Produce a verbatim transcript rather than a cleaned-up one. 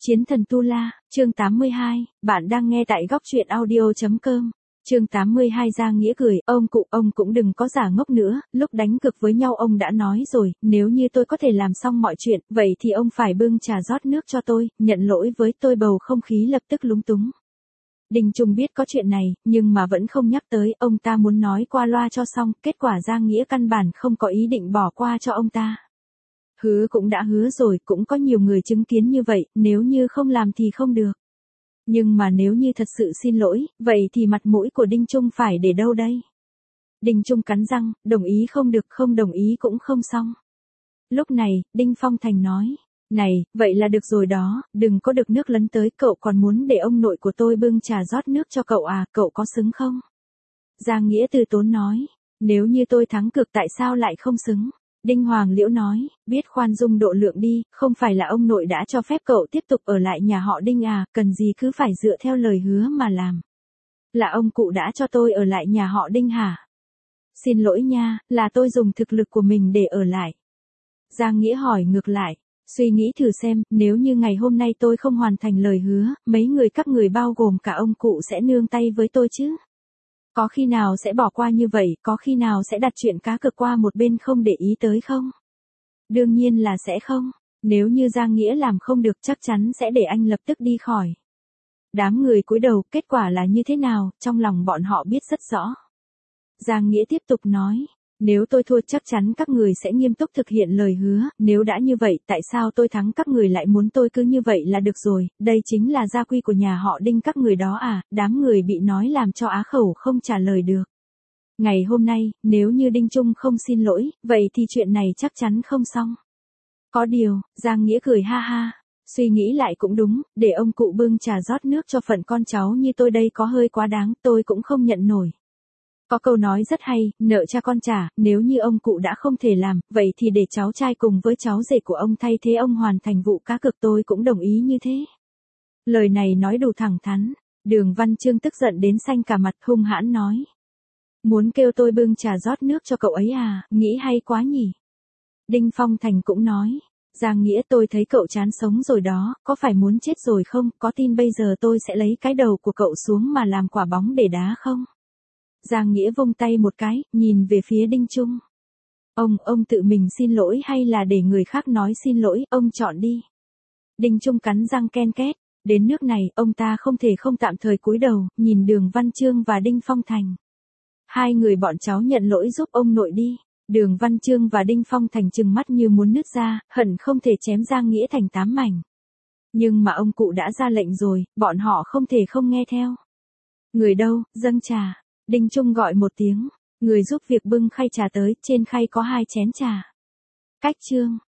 Chiến thần Tu La, chương tám mươi hai, bạn đang nghe tại góc truyện audio.com. Chương tám mươi hai Giang Nghĩa cười, ông cụ, ông cũng đừng có giả ngốc nữa, lúc đánh cược với nhau ông đã nói rồi, nếu như tôi có thể làm xong mọi chuyện, vậy thì ông phải bưng trà rót nước cho tôi, nhận lỗi với tôi. Bầu không khí lập tức lúng túng. Đinh Trung biết có chuyện này, nhưng mà vẫn không nhắc tới, ông ta muốn nói qua loa cho xong, kết quả Giang Nghĩa căn bản không có ý định bỏ qua cho ông ta. Hứa cũng đã hứa rồi, cũng có nhiều người chứng kiến như vậy, nếu như không làm thì không được. Nhưng mà nếu như thật sự xin lỗi, vậy thì mặt mũi của Đinh Trung phải để đâu đây? Đinh Trung cắn răng, đồng ý không được, không đồng ý cũng không xong. Lúc này, Đinh Phong Thành nói, này, vậy là được rồi đó, đừng có được nước lấn tới, cậu còn muốn để ông nội của tôi bưng trà rót nước cho cậu à, cậu có xứng không? Giang Nghĩa từ tốn nói, nếu như tôi thắng cược tại sao lại không xứng? Đinh Hoàng Liễu nói, biết khoan dung độ lượng đi, không phải là ông nội đã cho phép cậu tiếp tục ở lại nhà họ Đinh à, cần gì cứ phải dựa theo lời hứa mà làm. Là ông cụ đã cho tôi ở lại nhà họ Đinh hả? Xin lỗi nha, là tôi dùng thực lực của mình để ở lại. Giang Nghĩa hỏi ngược lại, suy nghĩ thử xem, nếu như ngày hôm nay tôi không hoàn thành lời hứa, mấy người các người bao gồm cả ông cụ sẽ nương tay với tôi chứ? Có khi nào sẽ bỏ qua như vậy, có khi nào sẽ đặt chuyện cá cược qua một bên không để ý tới không? Đương nhiên là sẽ không. Nếu như Giang Nghĩa làm không được chắc chắn sẽ để anh lập tức đi khỏi. Đám người cúi đầu, kết quả là như thế nào, trong lòng bọn họ biết rất rõ. Giang Nghĩa tiếp tục nói, nếu tôi thua chắc chắn các người sẽ nghiêm túc thực hiện lời hứa, nếu đã như vậy tại sao tôi thắng các người lại muốn tôi cứ như vậy là được rồi, đây chính là gia quy của nhà họ Đinh các người đó à, đám người bị nói làm cho á khẩu không trả lời được. Ngày hôm nay, nếu như Đinh Trung không xin lỗi, vậy thì chuyện này chắc chắn không xong. Có điều, Giang Nghĩa cười ha ha, suy nghĩ lại cũng đúng, để ông cụ bưng trà rót nước cho phận con cháu như tôi đây có hơi quá đáng, tôi cũng không nhận nổi. Có câu nói rất hay, nợ cha con trả, nếu như ông cụ đã không thể làm, vậy thì để cháu trai cùng với cháu rể của ông thay thế ông hoàn thành vụ cá cược, tôi cũng đồng ý như thế. Lời này nói đủ thẳng thắn, Đường Văn Chương tức giận đến xanh cả mặt, hung hãn nói. Muốn kêu tôi bưng trà rót nước cho cậu ấy à, nghĩ hay quá nhỉ. Đinh Phong Thành cũng nói, Giang Nghĩa tôi thấy cậu chán sống rồi đó, có phải muốn chết rồi không, có tin bây giờ tôi sẽ lấy cái đầu của cậu xuống mà làm quả bóng để đá không? Giang Nghĩa vung tay một cái, nhìn về phía Đinh Trung. Ông, ông tự mình xin lỗi hay là để người khác nói xin lỗi, ông chọn đi. Đinh Trung cắn răng ken két, đến nước này, ông ta không thể không tạm thời cúi đầu, nhìn Đường Văn Chương và Đinh Phong Thành. Hai người bọn cháu nhận lỗi giúp ông nội đi. Đường Văn Chương và Đinh Phong Thành trừng mắt như muốn nứt ra, hận không thể chém Giang Nghĩa thành tám mảnh. Nhưng mà ông cụ đã ra lệnh rồi, bọn họ không thể không nghe theo. Người đâu, dâng trà. Đinh Trung gọi một tiếng, người giúp việc bưng khay trà tới, trên khay có hai chén trà. Cách chương.